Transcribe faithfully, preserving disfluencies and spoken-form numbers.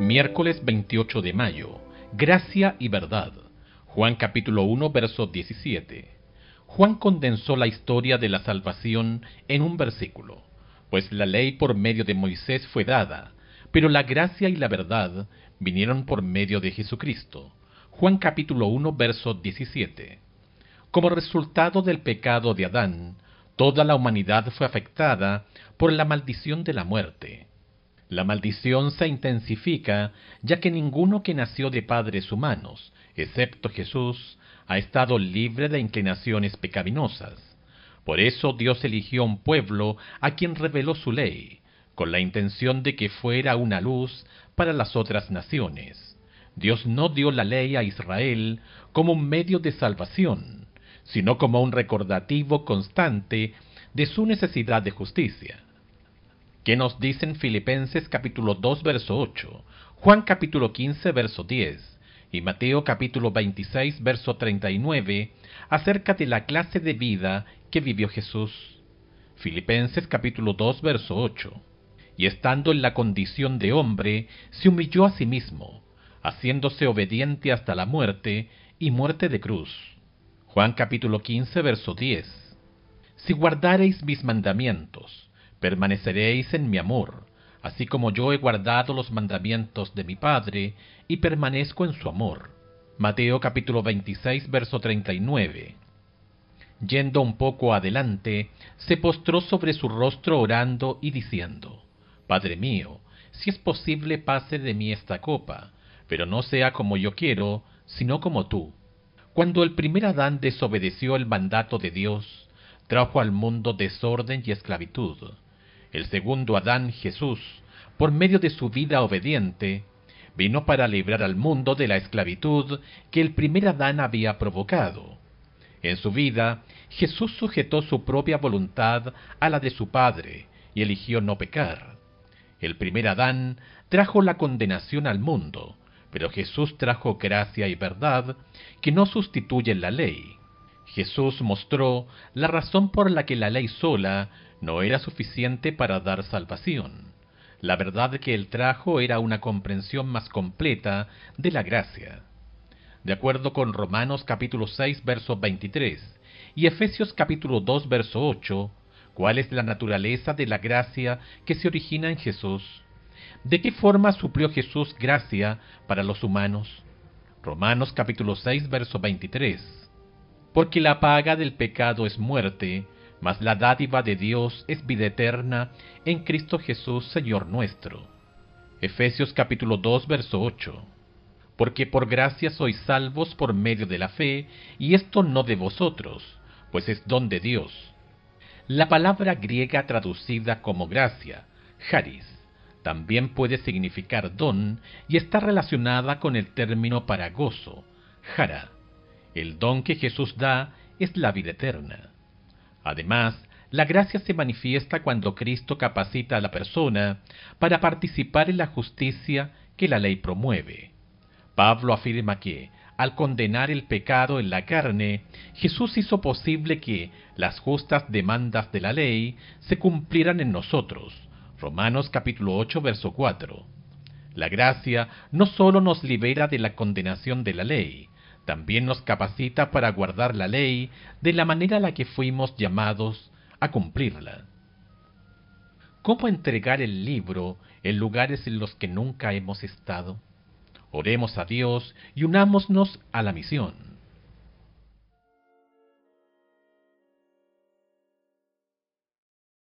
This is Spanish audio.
Miércoles veintiocho de mayo. Gracia y verdad. Juan capítulo uno, verso diecisiete. Juan condensó la historia de la salvación en un versículo, pues la ley por medio de Moisés fue dada, pero la gracia y la verdad vinieron por medio de Jesucristo. Juan capítulo uno, verso diecisiete. Como resultado del pecado de Adán, toda la humanidad fue afectada por la maldición de la muerte. La maldición se intensifica, ya que ninguno que nació de padres humanos, excepto Jesús, ha estado libre de inclinaciones pecaminosas. Por eso Dios eligió un pueblo a quien reveló su ley, con la intención de que fuera una luz para las otras naciones. Dios no dio la ley a Israel como un medio de salvación, sino como un recordativo constante de su necesidad de justicia. ¿Qué nos dicen Filipenses capítulo dos, verso ocho, Juan capítulo quince, verso diez, y Mateo capítulo veintiséis, verso treinta y nueve, acerca de la clase de vida que vivió Jesús? Filipenses capítulo dos, verso ocho. Y estando en la condición de hombre, se humilló a sí mismo, haciéndose obediente hasta la muerte, y muerte de cruz. Juan capítulo quince, verso diez. Si guardareis mis mandamientos, permaneceréis en mi amor, así como yo he guardado los mandamientos de mi Padre, y permanezco en su amor. Mateo capítulo veintiséis, verso treinta y nueve. Yendo un poco adelante, se postró sobre su rostro orando y diciendo: Padre mío, si es posible pase de mí esta copa, pero no sea como yo quiero, sino como tú. Cuando el primer Adán desobedeció el mandato de Dios, trajo al mundo desorden y esclavitud. El segundo Adán, Jesús, por medio de su vida obediente, vino para librar al mundo de la esclavitud que el primer Adán había provocado. En su vida, Jesús sujetó su propia voluntad a la de su Padre y eligió no pecar. El primer Adán trajo la condenación al mundo, pero Jesús trajo gracia y verdad que no sustituyen la ley. Jesús mostró la razón por la que la ley sola no era suficiente para dar salvación. La verdad que él trajo era una comprensión más completa de la gracia. De acuerdo con Romanos capítulo seis, verso veintitrés, y Efesios capítulo dos, verso ocho, ¿cuál es la naturaleza de la gracia que se origina en Jesús? ¿De qué forma suplió Jesús gracia para los humanos? Romanos capítulo seis, verso veintitrés. Porque la paga del pecado es muerte, mas la dádiva de Dios es vida eterna en Cristo Jesús, Señor nuestro. Efesios capítulo dos, verso ocho. Porque por gracia sois salvos por medio de la fe, y esto no de vosotros, pues es don de Dios. La palabra griega traducida como gracia, charis, también puede significar don y está relacionada con el término para gozo, chara. El don que Jesús da es la vida eterna. Además, la gracia se manifiesta cuando Cristo capacita a la persona para participar en la justicia que la ley promueve. Pablo afirma que, al condenar el pecado en la carne, Jesús hizo posible que las justas demandas de la ley se cumplieran en nosotros. Romanos capítulo ocho, verso cuatro. La gracia no sólo nos libera de la condenación de la ley, también nos capacita para guardar la ley de la manera en la que fuimos llamados a cumplirla. ¿Cómo entregar el libro en lugares en los que nunca hemos estado? Oremos a Dios y unámonos a la misión.